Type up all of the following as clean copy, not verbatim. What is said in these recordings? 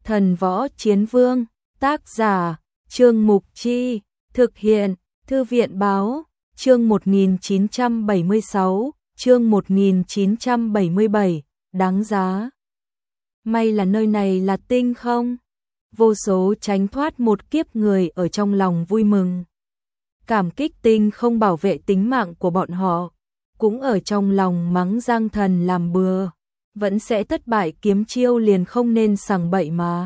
Thần Võ Chiến Vương, tác giả, Trương Mục Chi, thực hiện, Thư viện Báo, chương 1976, chương 1977, đáng giá. May là nơi này là tinh không? Vô số tránh thoát một kiếp người ở trong lòng vui mừng. Cảm kích tinh không bảo vệ tính mạng của bọn họ, cũng ở trong lòng mắng Giang Thần làm bừa, vẫn sẽ thất bại kiếm chiêu liền không nên sằng bậy mà.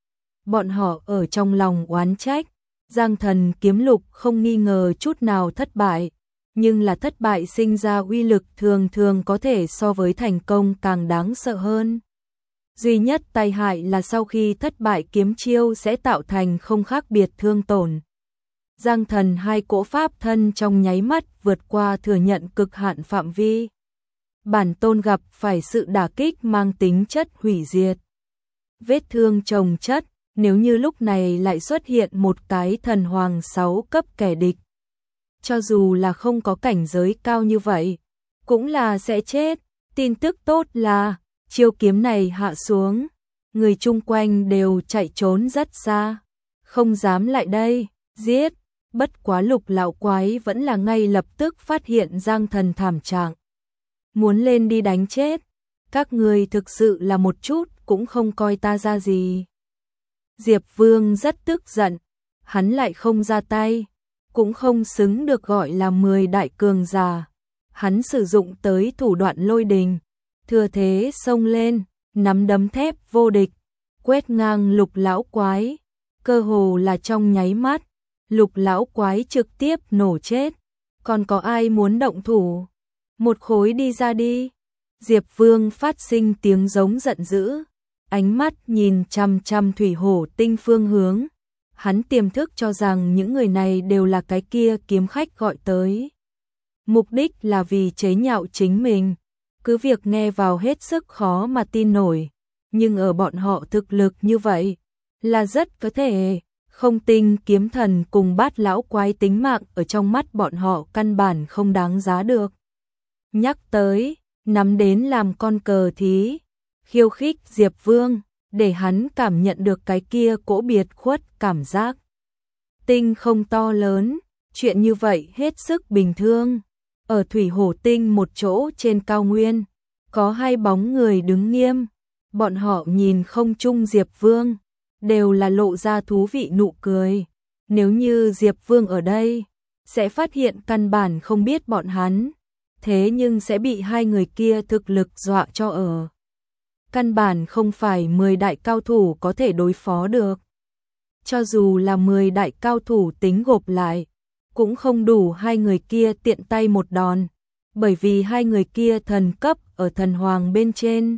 Bọn họ ở trong lòng oán trách, Giang Thần kiếm lục không nghi ngờ chút nào thất bại, nhưng là thất bại sinh ra uy lực thường thường có thể so với thành công càng đáng sợ hơn. Duy nhất tai hại là sau khi thất bại kiếm chiêu sẽ tạo thành không khác biệt thương tổn. Giang Thần hai cỗ pháp thân trong nháy mắt vượt qua thừa nhận cực hạn phạm vi. Bản tôn gặp phải sự đả kích mang tính chất hủy diệt. Vết thương chồng chất, nếu như lúc này lại xuất hiện một cái thần hoàng 6 cấp kẻ địch. Cho dù là không có cảnh giới cao như vậy, cũng là sẽ chết. Tin tức tốt là, chiêu kiếm này hạ xuống, người chung quanh đều chạy trốn rất xa, không dám lại đây, giết. Bất quá Lục lão quái vẫn là ngay lập tức phát hiện Giang Thần thảm trạng. Muốn lên đi đánh chết, các người thực sự là một chút cũng không coi ta ra gì. Diệp Vương rất tức giận, hắn lại không ra tay, cũng không xứng được gọi là 10 đại cường giả. Hắn sử dụng tới thủ đoạn lôi đình, thừa thế xông lên, nắm đấm thép vô địch, quét ngang Lục lão quái, cơ hồ là trong nháy mắt, Lục lão quái trực tiếp nổ chết. Còn có ai muốn động thủ? Một khối đi ra đi. Diệp Vương phát sinh tiếng giống giận dữ, ánh mắt nhìn chằm chằm thủy hổ tinh phương hướng. Hắn tiềm thức cho rằng những người này đều là cái kia kiếm khách gọi tới. Mục đích là vì chế nhạo chính mình, cứ việc nghe vào hết sức khó mà tin nổi, nhưng ở bọn họ thực lực như vậy, là rất có thể. Không Tinh kiếm thần cùng Bát lão quái tính mạng ở trong mắt bọn họ căn bản không đáng giá được. Nhắc tới, nắm đến làm con cờ thí, khiêu khích Diệp Vương, để hắn cảm nhận được cái kia cỗ biệt khuất cảm giác. Tinh không to lớn, chuyện như vậy hết sức bình thường. Ở Thủy Hổ Tinh một chỗ trên cao nguyên, có hai bóng người đứng nghiêm, bọn họ nhìn không chung Diệp Vương, đều là lộ ra thú vị nụ cười. Nếu như Diệp Vương ở đây, sẽ phát hiện căn bản không biết bọn hắn, thế nhưng sẽ bị hai người kia thực lực dọa cho ở. Căn bản không phải 10 đại cao thủ có thể đối phó được. Cho dù là 10 đại cao thủ tính gộp lại, cũng không đủ hai người kia tiện tay một đòn, bởi vì hai người kia thần cấp ở thần hoàng bên trên.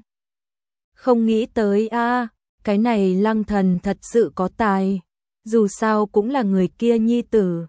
Không nghĩ tới cái này Lăng Thần thật sự có tài, dù sao cũng là người kia nhi tử.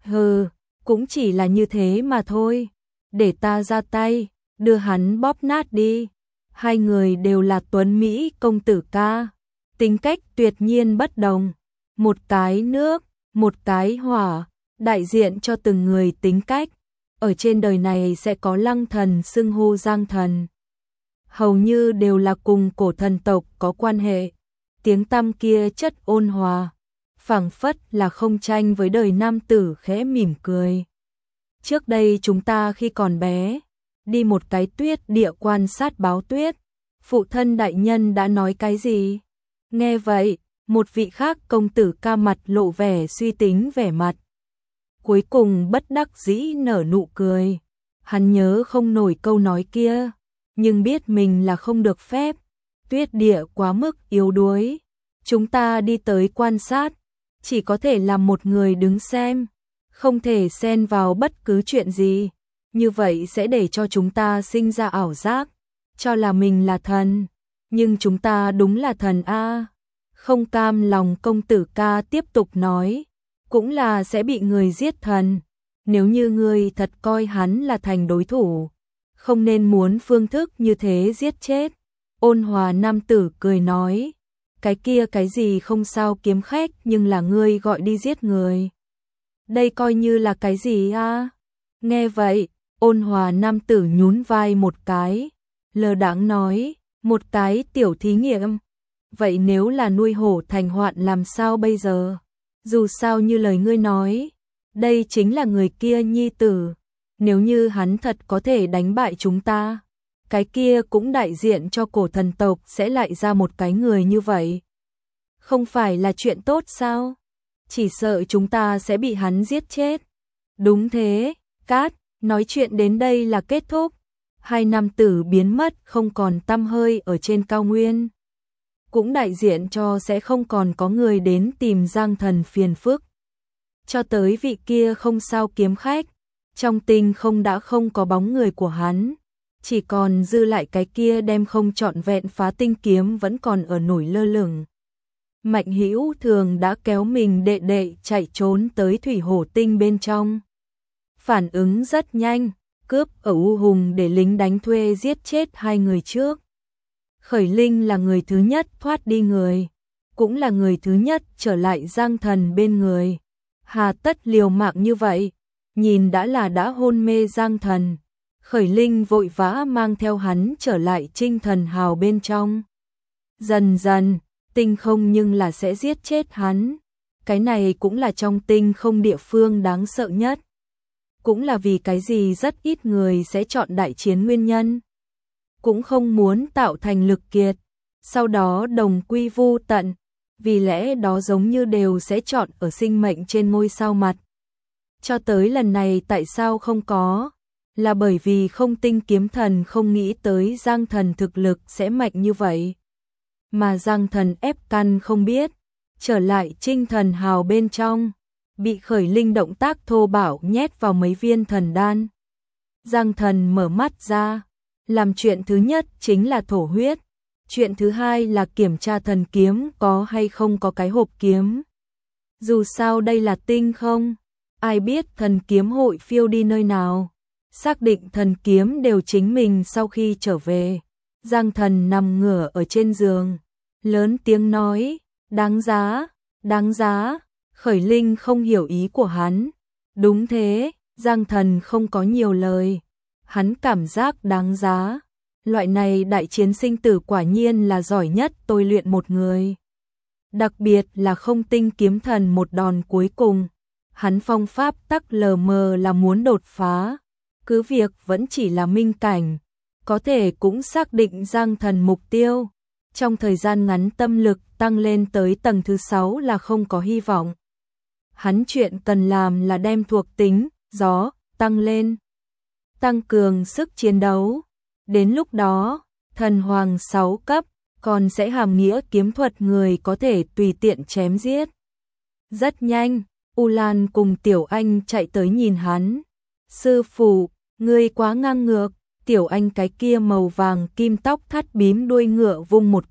Cũng chỉ là như thế mà thôi, để ta ra tay, đưa hắn bóp nát đi. Hai người đều là tuấn Mỹ công tử ca, tính cách tuyệt nhiên bất đồng, một cái nước, một cái hỏa, đại diện cho từng người tính cách. Ở trên đời này sẽ có Lăng Thần xưng hô Giang Thần, hầu như đều là cùng cổ thần tộc có quan hệ. Tiếng tăm kia chất ôn hòa, phảng phất là không tranh với đời nam tử khẽ mỉm cười. Trước đây chúng ta khi còn bé, đi một cái tuyết địa quan sát báo tuyết, phụ thân đại nhân đã nói cái gì? Nghe vậy, một vị khác công tử ca mặt lộ vẻ suy tính vẻ mặt. Cuối cùng bất đắc dĩ nở nụ cười. Hắn nhớ không nổi câu nói kia, nhưng biết mình là không được phép. Tuyết địa quá mức yếu đuối, chúng ta đi tới quan sát, chỉ có thể làm một người đứng xem, không thể xen vào bất cứ chuyện gì. Như vậy sẽ để cho chúng ta sinh ra ảo giác, cho là mình là thần, nhưng chúng ta đúng là thần a. Không cam lòng công tử ca tiếp tục nói, cũng là sẽ bị người giết thần. Nếu như ngươi thật coi hắn là thành đối thủ, không nên muốn phương thức như thế giết chết. Ôn hòa nam tử cười nói, cái kia cái gì không sao kiếm khách, nhưng là ngươi gọi đi giết người, đây coi như là cái gì a? Nghe vậy, ôn hòa nam tử nhún vai một cái, lơ đãng nói, một cái tiểu thí nghiệm. vậy nếu là nuôi hổ thành hoạn làm sao bây giờ? Dù sao như lời ngươi nói, đây chính là người kia nhi tử, nếu như hắn thật có thể đánh bại chúng ta, cái kia cũng đại diện cho cổ thần tộc sẽ lại ra một cái người như vậy. Không phải là chuyện tốt sao? Chỉ sợ chúng ta sẽ bị hắn giết chết. Đúng thế, Cát, nói chuyện đến đây là kết thúc. Hai nam tử biến mất không còn tăm hơi ở trên cao nguyên. Cũng đại diện cho sẽ không còn có người đến tìm Giang Thần phiền phức. Cho tới vị kia không sao kiếm khách, trong tinh không đã không có bóng người của hắn. Chỉ còn dư lại cái kia đem không trọn vẹn phá tinh kiếm vẫn còn ở nổi lơ lửng. Mạnh Hữu Thường đã kéo mình đệ đệ chạy trốn tới thủy hổ tinh bên trong. Phản ứng rất nhanh, cướp ở U Hùng để lính đánh thuê giết chết hai người trước. Khởi Linh là người thứ nhất thoát đi người, cũng là người thứ nhất trở lại Giang Thần bên người. Hà tất liều mạng như vậy, nhìn đã hôn mê Giang Thần. Khởi Linh vội vã mang theo hắn trở lại Trinh Thần Hào bên trong. Dần dần, tinh không nhưng là sẽ giết chết hắn. Cái này cũng là trong tinh không địa phương đáng sợ nhất. Cũng là vì cái gì rất ít người sẽ chọn đại chiến nguyên nhân. Cũng không muốn tạo thành lực kiệt, sau đó đồng quy vu tận, vì lẽ đó giống như đều sẽ chọn ở sinh mệnh trên ngôi sao mặt. Cho tới lần này tại sao không có? Là bởi vì Không Tinh Kiếm Thần không nghĩ tới Giang Thần thực lực sẽ mạnh như vậy. Mà Giang Thần ép căn không biết, trở lại Trinh Thần Hào bên trong, bị Khởi Linh động tác thô bạo nhét vào mấy viên thần đan. Giang Thần mở mắt ra, làm chuyện thứ nhất chính là thổ huyết, chuyện thứ hai là kiểm tra thần kiếm có hay không có cái hộp kiếm. Dù sao đây là tinh không, ai biết thần kiếm hội phiêu đi nơi nào. Xác định thần kiếm đều chính mình sau khi trở về. Giang Thần nằm ngửa ở trên giường, lớn tiếng nói, đáng giá, đáng giá. Khởi Linh không hiểu ý của hắn. Đúng thế, Giang Thần không có nhiều lời. Hắn cảm giác đáng giá. Loại này đại chiến sinh tử quả nhiên là giỏi nhất tôi luyện một người. Đặc biệt là Không Tinh Kiếm Thần một đòn cuối cùng. Hắn phong pháp tắc lờ mờ là muốn đột phá. Cứ việc vẫn chỉ là minh cảnh, có thể cũng xác định Giang Thần mục tiêu. Trong thời gian ngắn tâm lực tăng lên tới tầng thứ 6 là không có hy vọng. Hắn chuyện cần làm là đem thuộc tính, gió, tăng lên. Tăng cường sức chiến đấu. Đến lúc đó, thần hoàng 6 cấp, còn sẽ hàm nghĩa kiếm thuật người có thể tùy tiện chém giết. Rất nhanh, U Lan cùng Tiểu Anh chạy tới nhìn hắn. Sư phụ, ngươi quá ngang ngược. Tiểu Anh cái kia màu vàng kim tóc thắt bím đuôi ngựa vung một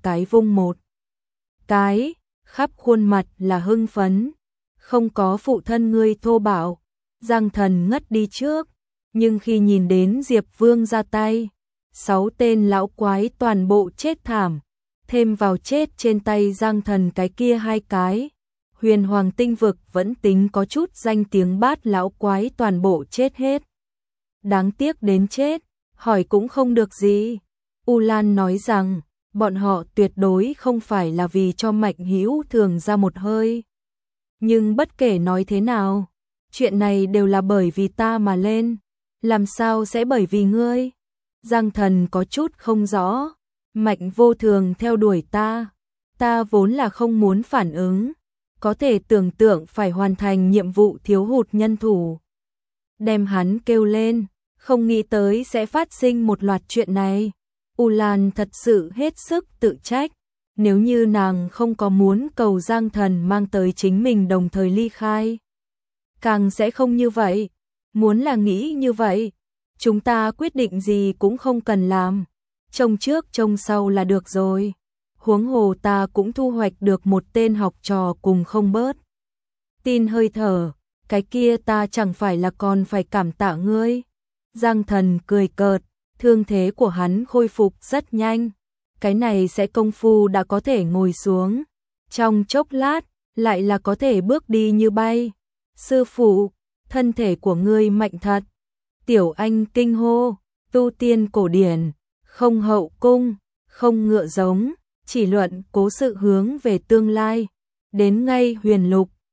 cái, khắp khuôn mặt là hưng phấn. Không có phụ thân ngươi thô bạo. Giang Thần ngất đi trước, nhưng khi nhìn đến Diệp Vương ra tay, 6 tên lão quái toàn bộ chết thảm, thêm vào chết trên tay Giang Thần cái kia 2 cái. Huyền Hoàng tinh vực vẫn tính có chút danh tiếng, bát lão quái toàn bộ chết hết. Đáng tiếc đến chết, hỏi cũng không được gì. U Lan nói rằng, bọn họ tuyệt đối không phải là vì cho Mạnh Hữu Thường ra một hơi. Nhưng bất kể nói thế nào, chuyện này đều là bởi vì ta mà lên, làm sao sẽ bởi vì ngươi? Giang Thần có chút không rõ. Mạnh Vô Thường theo đuổi ta vốn là không muốn phản ứng, có thể tưởng tượng phải hoàn thành nhiệm vụ thiếu hụt nhân thủ. Đem hắn kêu lên, không nghĩ tới sẽ phát sinh một loạt chuyện này. U Lan thật sự hết sức tự trách, nếu như nàng không có muốn cầu Giang Thần mang tới chính mình đồng thời ly khai. Càng sẽ không như vậy, muốn là nghĩ như vậy, chúng ta quyết định gì cũng không cần làm, trông trước trông sau là được rồi. Huống hồ ta cũng thu hoạch được một tên học trò cùng không bớt tin hơi thở, cái kia ta chẳng phải là còn phải cảm tạ ngươi. Giang Thần cười cợt, thương thế của hắn khôi phục rất nhanh, cái này sẽ công phu đã có thể ngồi xuống, trong chốc lát lại là có thể bước đi như bay. Sư phụ, thân thể của ngươi mạnh thật. Tiểu Anh kinh hô, tu tiên cổ điển, không hậu cung, không ngựa giống, chỉ luận cố sự hướng về tương lai. Đến ngay huyền lục,